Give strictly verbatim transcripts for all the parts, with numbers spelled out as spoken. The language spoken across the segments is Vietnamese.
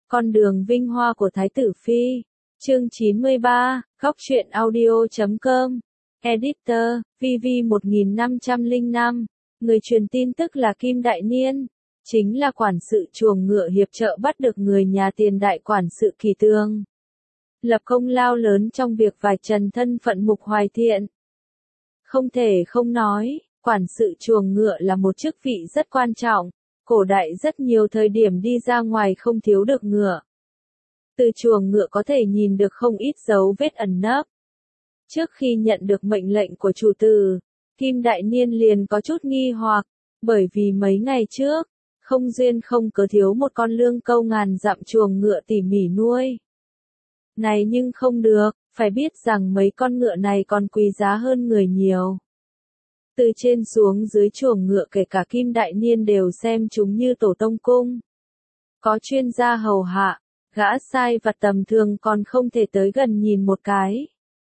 Con đường vinh hoa của Thái tử Phi. Chương chín mươi ba, góc truyện audio chấm com. Editor, vê vê một nghìn năm trăm lẻ năm. Người truyền tin tức là Kim Đại Niên. Chính là quản sự chuồng ngựa hiệp trợ bắt được người nhà tiền đại quản sự Kỳ Tương. Lập công lao lớn trong việc vạch trần thân phận Mục Hoài Thiện. Không thể không nói, quản sự chuồng ngựa là một chức vị rất quan trọng. Cổ đại rất nhiều thời điểm đi ra ngoài không thiếu được ngựa. Từ chuồng ngựa có thể nhìn được không ít dấu vết ẩn nấp. Trước khi nhận được mệnh lệnh của chủ tử, Kim Đại Niên liền có chút nghi hoặc, bởi vì mấy ngày trước, không duyên không cớ thiếu một con lương câu ngàn dặm chuồng ngựa tỉ mỉ nuôi. Này nhưng không được, phải biết rằng mấy con ngựa này còn quý giá hơn người nhiều. Từ trên xuống dưới chuồng ngựa kể cả Kim Đại Niên đều xem chúng như tổ tông cung. Có chuyên gia hầu hạ, gã sai vặt tầm thường còn không thể tới gần nhìn một cái.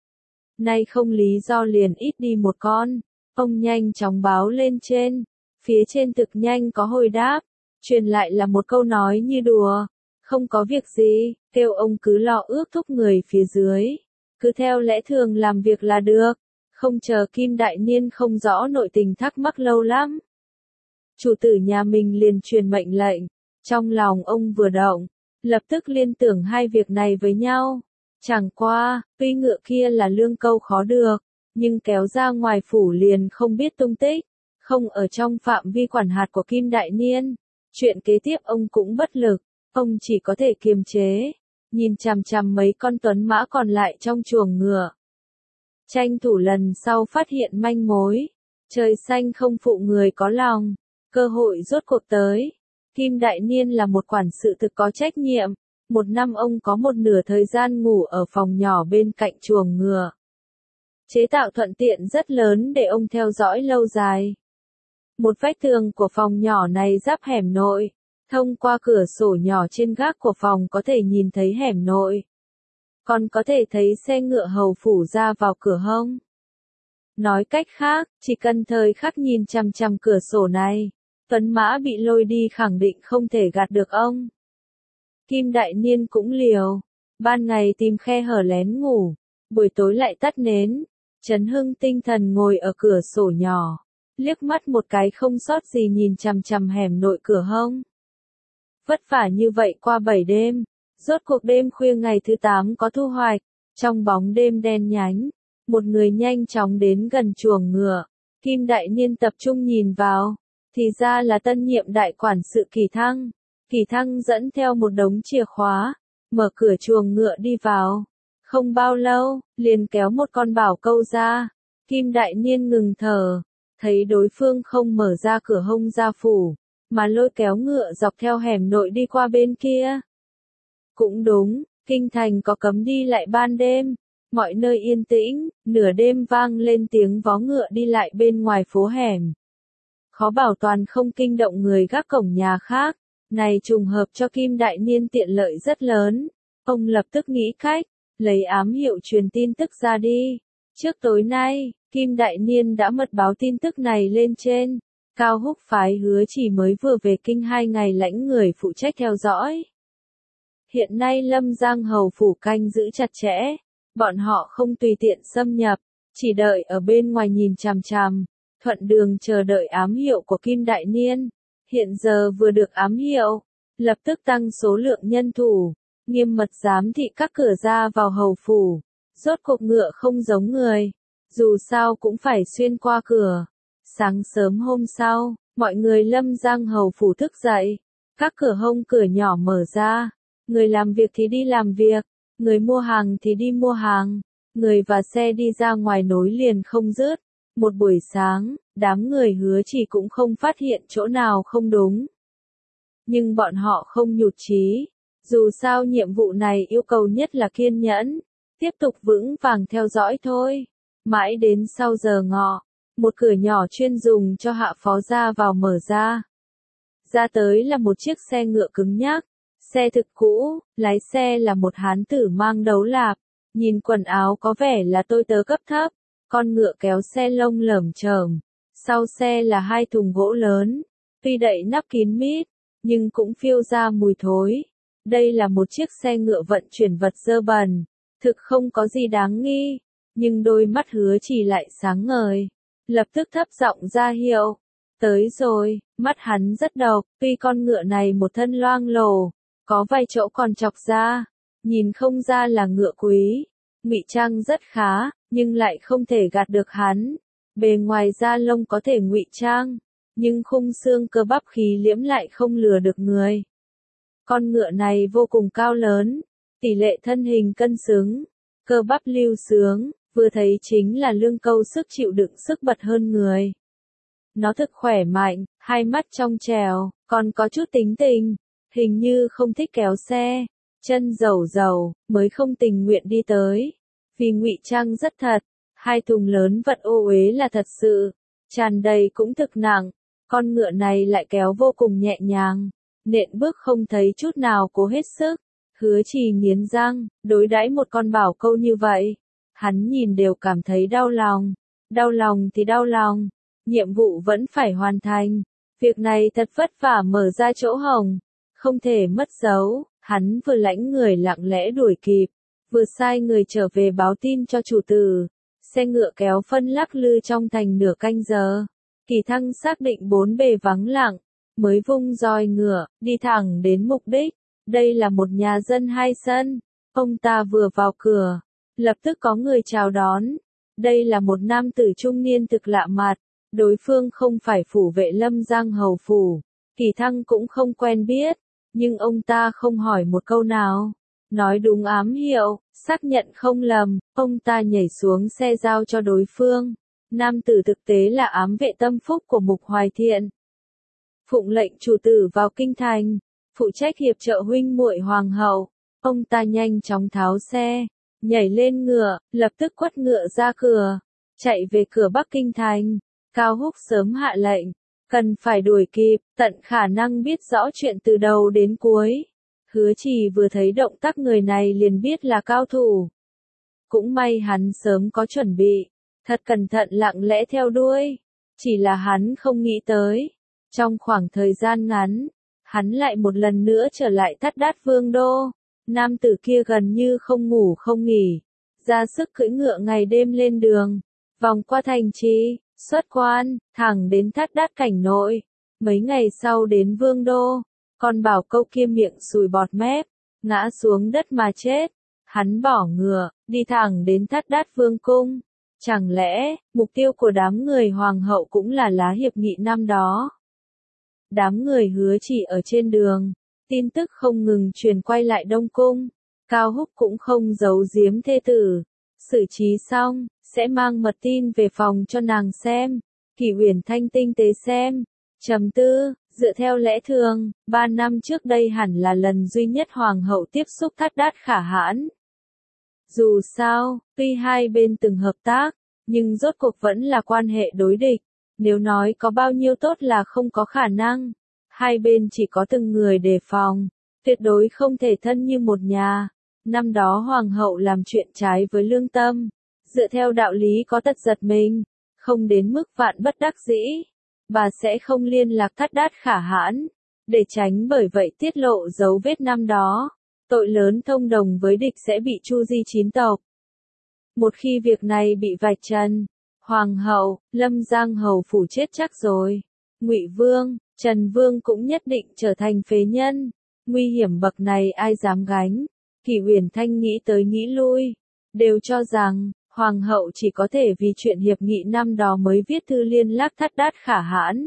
Nay không lý do liền ít đi một con, ông nhanh chóng báo lên trên, phía trên thực nhanh có hồi đáp, truyền lại là một câu nói như đùa, không có việc gì, kêu ông cứ lo ước thúc người phía dưới, cứ theo lẽ thường làm việc là được. Không chờ Kim Đại Niên không rõ nội tình thắc mắc lâu lắm. Chủ tử nhà mình liền truyền mệnh lệnh, trong lòng ông vừa động, lập tức liên tưởng hai việc này với nhau. Chẳng qua, tuy ngựa kia là lương câu khó được, nhưng kéo ra ngoài phủ liền không biết tung tích, không ở trong phạm vi quản hạt của Kim Đại Niên. Chuyện kế tiếp ông cũng bất lực, ông chỉ có thể kiềm chế, nhìn chằm chằm mấy con tuấn mã còn lại trong chuồng ngựa. Tranh thủ lần sau phát hiện manh mối, trời xanh không phụ người có lòng, cơ hội rốt cuộc tới. Kim Đại Niên là một quản sự thực có trách nhiệm, một năm ông có một nửa thời gian ngủ ở phòng nhỏ bên cạnh chuồng ngựa. Chế tạo thuận tiện rất lớn để ông theo dõi lâu dài. Một vách tường của phòng nhỏ này giáp hẻm nội, thông qua cửa sổ nhỏ trên gác của phòng có thể nhìn thấy hẻm nội. Còn có thể thấy xe ngựa hầu phủ ra vào cửa hông. Nói cách khác, chỉ cần thời khắc nhìn chằm chằm cửa sổ này, tuấn mã bị lôi đi khẳng định không thể gạt được ông. Kim Đại Niên cũng liều, ban ngày tìm khe hở lén ngủ, buổi tối lại tắt nến, trấn hưng tinh thần ngồi ở cửa sổ nhỏ, liếc mắt một cái không sót gì nhìn chằm chằm hẻm nội cửa hông. Vất vả như vậy qua bảy đêm. Rốt cuộc đêm khuya ngày thứ tám có thu hoạch, trong bóng đêm đen nhánh, một người nhanh chóng đến gần chuồng ngựa, Kim Đại Niên tập trung nhìn vào, thì ra là tân nhiệm đại quản sự Kỳ Thăng. Kỳ Thăng dẫn theo một đống chìa khóa, mở cửa chuồng ngựa đi vào, không bao lâu, liền kéo một con bảo câu ra, Kim Đại Niên ngừng thở, thấy đối phương không mở ra cửa hông ra phủ, mà lôi kéo ngựa dọc theo hẻm nội đi qua bên kia. Cũng đúng, kinh thành có cấm đi lại ban đêm, mọi nơi yên tĩnh, nửa đêm vang lên tiếng vó ngựa đi lại bên ngoài phố hẻm. Khó bảo toàn không kinh động người gác cổng nhà khác, này trùng hợp cho Kim Đại Niên tiện lợi rất lớn. Ông lập tức nghĩ cách, lấy ám hiệu truyền tin tức ra đi. Trước tối nay, Kim Đại Niên đã mật báo tin tức này lên trên. Cao Húc phái Hứa Chỉ mới vừa về kinh hai ngày lãnh người phụ trách theo dõi. Hiện nay Lâm Giang hầu phủ canh giữ chặt chẽ, bọn họ không tùy tiện xâm nhập, chỉ đợi ở bên ngoài nhìn chằm chằm, thuận đường chờ đợi ám hiệu của Kim Đại Niên. Hiện giờ vừa được ám hiệu, lập tức tăng số lượng nhân thủ, nghiêm mật giám thị các cửa ra vào hầu phủ. Rốt cuộc ngựa không giống người, dù sao cũng phải xuyên qua cửa. Sáng sớm hôm sau, mọi người Lâm Giang hầu phủ thức dậy, các cửa hông cửa nhỏ mở ra. Người làm việc thì đi làm việc, người mua hàng thì đi mua hàng, người và xe đi ra ngoài nối liền không dứt. Một buổi sáng, đám người Hứa Chỉ cũng không phát hiện chỗ nào không đúng. Nhưng bọn họ không nhụt chí, dù sao nhiệm vụ này yêu cầu nhất là kiên nhẫn, tiếp tục vững vàng theo dõi thôi. Mãi đến sau giờ ngọ, một cửa nhỏ chuyên dùng cho hạ phó ra vào mở ra. Ra tới là một chiếc xe ngựa cứng nhắc. Xe thực cũ, lái xe là một hán tử mang đấu lạp, nhìn quần áo có vẻ là tôi tớ cấp thấp, con ngựa kéo xe lông lởm chởm, sau xe là hai thùng gỗ lớn, tuy đậy nắp kín mít, nhưng cũng phiêu ra mùi thối. Đây là một chiếc xe ngựa vận chuyển vật dơ bẩn, thực không có gì đáng nghi, nhưng đôi mắt Hứa Chỉ lại sáng ngời, lập tức thấp giọng ra hiệu. Tới rồi, mắt hắn rất độc, tuy con ngựa này một thân loang lổ, có vài chỗ còn chọc ra, nhìn không ra là ngựa quý, ngụy trang rất khá, nhưng lại không thể gạt được hắn. Bề ngoài da lông có thể ngụy trang, nhưng khung xương cơ bắp khí liễm lại không lừa được người. Con ngựa này vô cùng cao lớn, tỷ lệ thân hình cân xứng, cơ bắp lưu sướng, vừa thấy chính là lương câu sức chịu đựng sức bật hơn người. Nó thực khỏe mạnh, hai mắt trong trèo, còn có chút tính tình, hình như không thích kéo xe, chân dầu dầu, mới không tình nguyện đi tới. Vì ngụy trang rất thật, hai thùng lớn vật ô uế là thật sự, tràn đầy cũng thực nặng, con ngựa này lại kéo vô cùng nhẹ nhàng, nện bước không thấy chút nào cố hết sức. Hứa Chỉ nghiến răng, đối đãi một con bảo câu như vậy, hắn nhìn đều cảm thấy đau lòng, đau lòng thì đau lòng, nhiệm vụ vẫn phải hoàn thành, việc này thật vất vả mở ra chỗ hổng, không thể mất dấu, hắn vừa lãnh người lặng lẽ đuổi kịp, vừa sai người trở về báo tin cho chủ tử. Xe ngựa kéo phân lắc lư trong thành nửa canh giờ, Kỳ Thăng xác định bốn bề vắng lặng, mới vung roi ngựa, đi thẳng đến mục đích. Đây là một nhà dân hai sân, ông ta vừa vào cửa, lập tức có người chào đón. Đây là một nam tử trung niên thực lạ mặt, đối phương không phải phủ vệ Lâm Giang hầu phủ, Kỳ Thăng cũng không quen biết, nhưng ông ta không hỏi một câu nào. Nói đúng ám hiệu, xác nhận không lầm, ông ta nhảy xuống xe giao cho đối phương. Nam tử thực tế là ám vệ tâm phúc của Mục Hoài Thiện. Phụng lệnh chủ tử vào kinh thành, phụ trách hiệp trợ huynh muội hoàng hậu. Ông ta nhanh chóng tháo xe, nhảy lên ngựa, lập tức quất ngựa ra cửa, chạy về cửa Bắc Kinh thành. Cao Húc sớm hạ lệnh, cần phải đuổi kịp, tận khả năng biết rõ chuyện từ đầu đến cuối. Hứa Chỉ vừa thấy động tác người này liền biết là cao thủ. Cũng may hắn sớm có chuẩn bị, thật cẩn thận lặng lẽ theo đuôi. Chỉ là hắn không nghĩ tới, trong khoảng thời gian ngắn, hắn lại một lần nữa trở lại Thắt Đát Vương đô. Nam tử kia gần như không ngủ không nghỉ, ra sức cưỡi ngựa ngày đêm lên đường, vòng qua thành trì, xuất quan, thẳng đến Thắt Đát cảnh nội. Mấy ngày sau đến Vương đô, con bảo câu kia miệng sùi bọt mép, ngã xuống đất mà chết. Hắn bỏ ngựa, đi thẳng đến Thắt Đát Vương cung. Chẳng lẽ, mục tiêu của đám người hoàng hậu cũng là lá hiệp nghị năm đó? Đám người Hứa Chỉ ở trên đường, tin tức không ngừng truyền quay lại Đông Cung. Cao Húc cũng không giấu giếm thê tử. Xử trí xong, sẽ mang mật tin về phòng cho nàng xem. Kỷ Uyển Thanh tinh tế xem, trầm tư, dựa theo lẽ thường, ba năm trước đây hẳn là lần duy nhất hoàng hậu tiếp xúc Thắt Đát Khả Hãn. Dù sao, tuy hai bên từng hợp tác, nhưng rốt cuộc vẫn là quan hệ đối địch. Nếu nói có bao nhiêu tốt là không có khả năng. Hai bên chỉ có từng người đề phòng, tuyệt đối không thể thân như một nhà. Năm đó hoàng hậu làm chuyện trái với lương tâm, dựa theo đạo lý có tật giật mình, không đến mức vạn bất đắc dĩ, bà sẽ không liên lạc Thắt Đát Khả Hãn, để tránh bởi vậy tiết lộ dấu vết năm đó. Tội lớn thông đồng với địch sẽ bị chu di chín tộc. Một khi việc này bị vạch trần, hoàng hậu, Lâm Giang hầu phủ chết chắc rồi. Ngụy Vương, Trần Vương cũng nhất định trở thành phế nhân. Nguy hiểm bậc này ai dám gánh? Kỷ Uyển Thanh nghĩ tới nghĩ lui, đều cho rằng hoàng hậu chỉ có thể vì chuyện hiệp nghị năm đó mới viết thư liên lạc Thắt Đát Khả Hãn.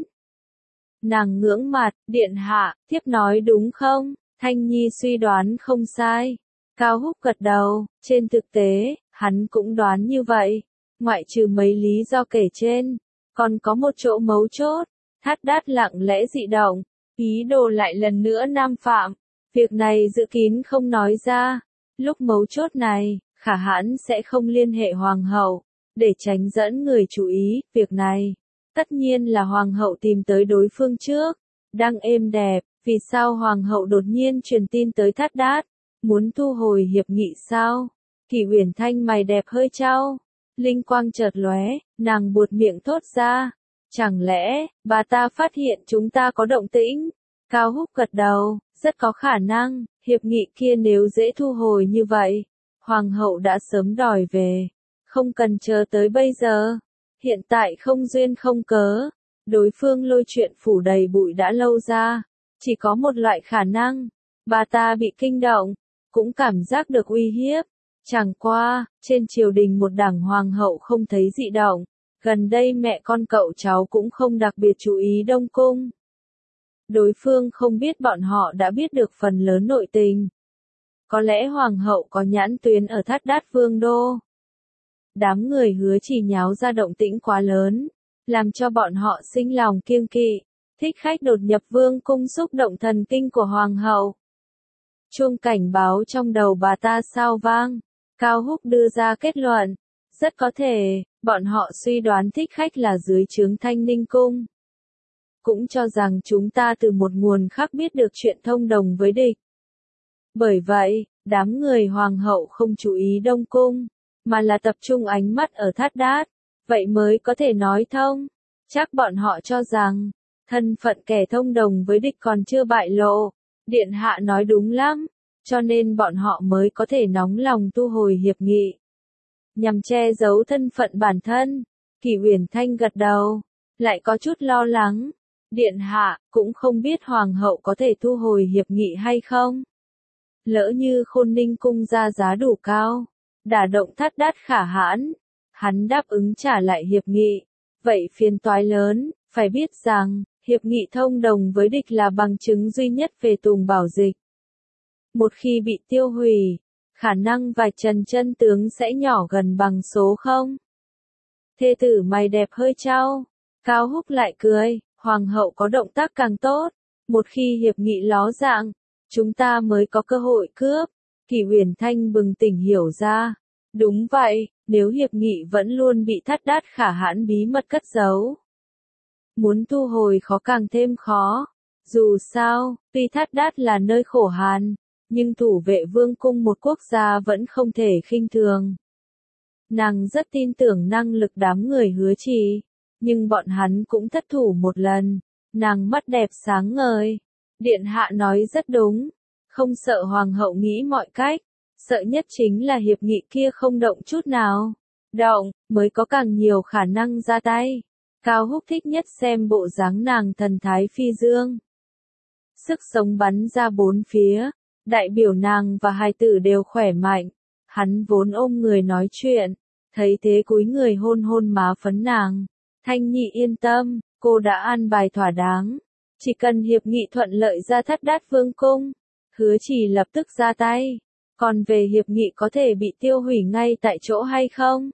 Nàng ngưỡng mặt, điện hạ, thiếp nói đúng không? Thanh Nhi suy đoán không sai. Cao Húc gật đầu, trên thực tế, hắn cũng đoán như vậy. Ngoại trừ mấy lý do kể trên, còn có một chỗ mấu chốt. Thắt Đát lặng lẽ dị động, ý đồ lại lần nữa nam phạm. Việc này dự kín không nói ra. Lúc mấu chốt này, Khả Hãn sẽ không liên hệ hoàng hậu, để tránh dẫn người chú ý. Việc này, tất nhiên là hoàng hậu tìm tới đối phương trước. Đang êm đẹp, vì sao hoàng hậu đột nhiên truyền tin tới Thắt Đát, muốn thu hồi hiệp nghị sao? Kỷ Uyển Thanh mày đẹp hơi trao, linh quang chợt lóe, nàng buột miệng thốt ra, chẳng lẽ bà ta phát hiện chúng ta có động tĩnh? Cao Húc gật đầu, Rất có khả năng, hiệp nghị kia nếu dễ thu hồi như vậy, hoàng hậu đã sớm đòi về, không cần chờ tới bây giờ. Hiện tại không duyên không cớ, đối phương lôi chuyện phủ đầy bụi đã lâu ra, chỉ có một loại khả năng, bà ta bị kinh động, cũng cảm giác được uy hiếp. Chẳng qua, trên triều đình một đảng hoàng hậu không thấy dị động, gần đây mẹ con cậu cháu cũng không đặc biệt chú ý Đông Cung. Đối phương không biết bọn họ đã biết được phần lớn nội tình. Có lẽ hoàng hậu có nhãn tuyến ở Thát Đát Vương đô. Đám người Hứa Chỉ nháo ra động tĩnh quá lớn, làm cho bọn họ sinh lòng kiêng kỵ. Thích khách đột nhập vương cung xúc động thần kinh của hoàng hậu. Chuông cảnh báo trong đầu bà ta sao vang. Cao Húc đưa ra kết luận. Rất có thể, bọn họ suy đoán thích khách là dưới trướng Thanh Ninh Cung. Cũng cho rằng chúng ta từ một nguồn khác biết được chuyện thông đồng với địch. Bởi vậy, đám người hoàng hậu không chú ý Đông Cung, mà là tập trung ánh mắt ở Thát Đát. Vậy mới có thể nói thông. Chắc bọn họ cho rằng, thân phận kẻ thông đồng với địch còn chưa bại lộ. Điện hạ nói đúng lắm, cho nên bọn họ mới có thể nóng lòng thu hồi hiệp nghị. Nhằm che giấu thân phận bản thân, Kỷ Uyển Thanh gật đầu, lại có chút lo lắng. Điện hạ, cũng không biết hoàng hậu có thể thu hồi hiệp nghị hay không. Lỡ như Khôn Ninh cung ra giá đủ cao, đả động Thát Đát Khả Hãn, hắn đáp ứng trả lại hiệp nghị, vậy phiền toái lớn. Phải biết rằng, hiệp nghị thông đồng với địch là bằng chứng duy nhất về Tùng Bảo Dịch. Một khi bị tiêu hủy, khả năng vạch trần chân tướng sẽ nhỏ gần bằng số không. Thê tử mày đẹp hơi trao, Cao Húc lại cười, hoàng hậu có động tác càng tốt, một khi hiệp nghị ló dạng, chúng ta mới có cơ hội cướp. Kỷ Uyển Thanh bừng tỉnh hiểu ra. Đúng vậy, nếu hiệp nghị vẫn luôn bị Thát Đát Khả Hãn bí mật cất giấu, muốn thu hồi khó càng thêm khó. Dù sao, tuy Thát Đát là nơi khổ hàn, nhưng thủ vệ vương cung một quốc gia vẫn không thể khinh thường. Nàng rất tin tưởng năng lực đám người Hứa Chỉ, nhưng bọn hắn cũng thất thủ một lần. Nàng mắt đẹp sáng ngời. Điện hạ nói rất đúng, không sợ hoàng hậu nghĩ mọi cách, sợ nhất chính là hiệp nghị kia không động chút nào. Động, mới có càng nhiều khả năng ra tay. Cao Húc thích nhất xem bộ dáng nàng thần thái phi dương. Sức sống bắn ra bốn phía, đại biểu nàng và hài tử đều khỏe mạnh. Hắn vốn ôm người nói chuyện, thấy thế cúi người hôn hôn má phấn nàng. Thanh Nhị yên tâm, cô đã an bài thỏa đáng. Chỉ cần hiệp nghị thuận lợi ra Thát Đát Vương cung, Hứa Chỉ lập tức ra tay. Còn về hiệp nghị có thể bị tiêu hủy ngay tại chỗ hay không?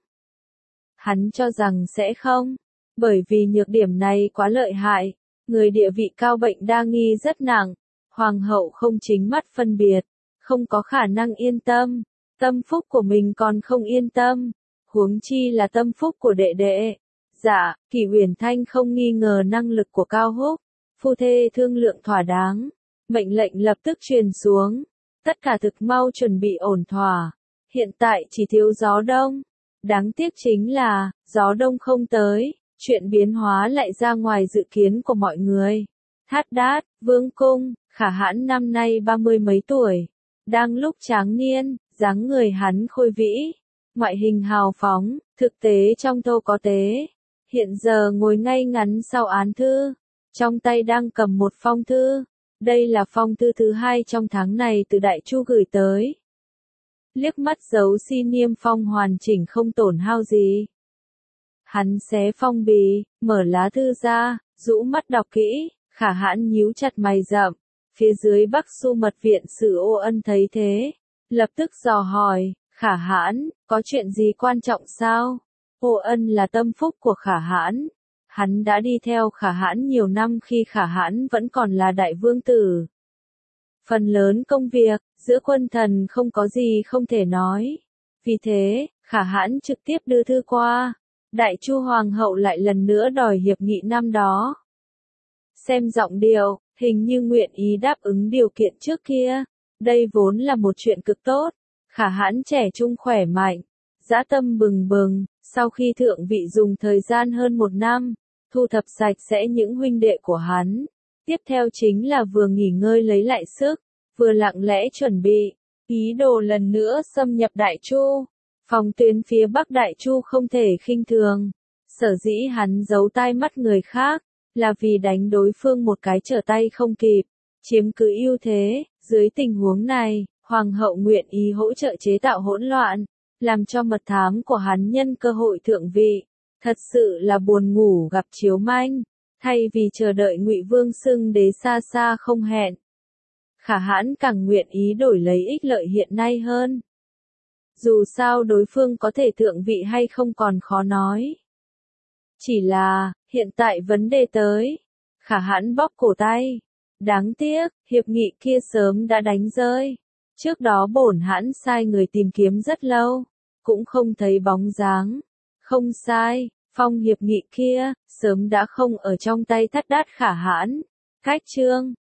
Hắn cho rằng sẽ không, bởi vì nhược điểm này quá lợi hại, người địa vị cao bệnh đa nghi rất nặng, hoàng hậu không chính mắt phân biệt, không có khả năng yên tâm, tâm phúc của mình còn không yên tâm, huống chi là tâm phúc của đệ đệ. Dạ, Kỷ Uyển Thanh không nghi ngờ năng lực của Cao Húc, phu thê thương lượng thỏa đáng, mệnh lệnh lập tức truyền xuống, tất cả thực mau chuẩn bị ổn thỏa, hiện tại chỉ thiếu gió đông. Đáng tiếc chính là, gió đông không tới, chuyện biến hóa lại ra ngoài dự kiến của mọi người. Thát Đát, Vương cung, Khả Hãn năm nay ba mươi mấy tuổi, đang lúc tráng niên, dáng người hắn khôi vĩ, ngoại hình hào phóng, thực tế trong thô có tế. Hiện giờ ngồi ngay ngắn sau án thư, trong tay đang cầm một phong thư. Đây là phong thư thứ hai trong tháng này từ Đại Chu gửi tới. Liếc mắt dấu si niêm phong hoàn chỉnh không tổn hao gì. Hắn xé phong bì, mở lá thư ra, rũ mắt đọc kỹ, Khả Hãn nhíu chặt mày rậm. Phía dưới Bắc Xu mật viện Sử Ô Ân thấy thế, lập tức dò hỏi, Khả Hãn, có chuyện gì quan trọng sao? Ô Ân là tâm phúc của Khả Hãn. Hắn đã đi theo Khả Hãn nhiều năm khi Khả Hãn vẫn còn là đại vương tử. Phần lớn công việc, giữa quân thần không có gì không thể nói. Vì thế, Khả Hãn trực tiếp đưa thư qua. Đại Chu Hoàng hậu lại lần nữa đòi hiệp nghị năm đó. Xem giọng điệu, hình như nguyện ý đáp ứng điều kiện trước kia. Đây vốn là một chuyện cực tốt. Khả Hãn trẻ trung khỏe mạnh, dã tâm bừng bừng. Sau khi thượng vị dùng thời gian hơn một năm, thu thập sạch sẽ những huynh đệ của hắn, Tiếp theo chính là vừa nghỉ ngơi lấy lại sức, vừa lặng lẽ chuẩn bị, ý đồ lần nữa xâm nhập Đại Chu. Phòng tuyến phía Bắc Đại Chu không thể khinh thường. Sở dĩ hắn giấu tai mắt người khác, là vì đánh đối phương một cái trở tay không kịp, chiếm cứ ưu thế. Dưới tình huống này, Hoàng hậu nguyện ý hỗ trợ chế tạo hỗn loạn, làm cho mật thám của hắn nhân cơ hội thượng vị. Thật sự là buồn ngủ gặp chiếu manh, thay vì chờ đợi Ngụy Vương xưng đế xa xa không hẹn. Khả hãn càng nguyện ý đổi lấy ích lợi hiện nay hơn. Dù sao đối phương có thể thượng vị hay không còn khó nói. Chỉ là, hiện tại vấn đề tới, Khả hãn bóp cổ tay. Đáng tiếc, hiệp nghị kia sớm đã đánh rơi. Trước đó bổn hãn sai người tìm kiếm rất lâu, cũng không thấy bóng dáng. Không sai, phong hiệp nghị kia, sớm đã không ở trong tay Thất Đát Khả hãn. Cách chương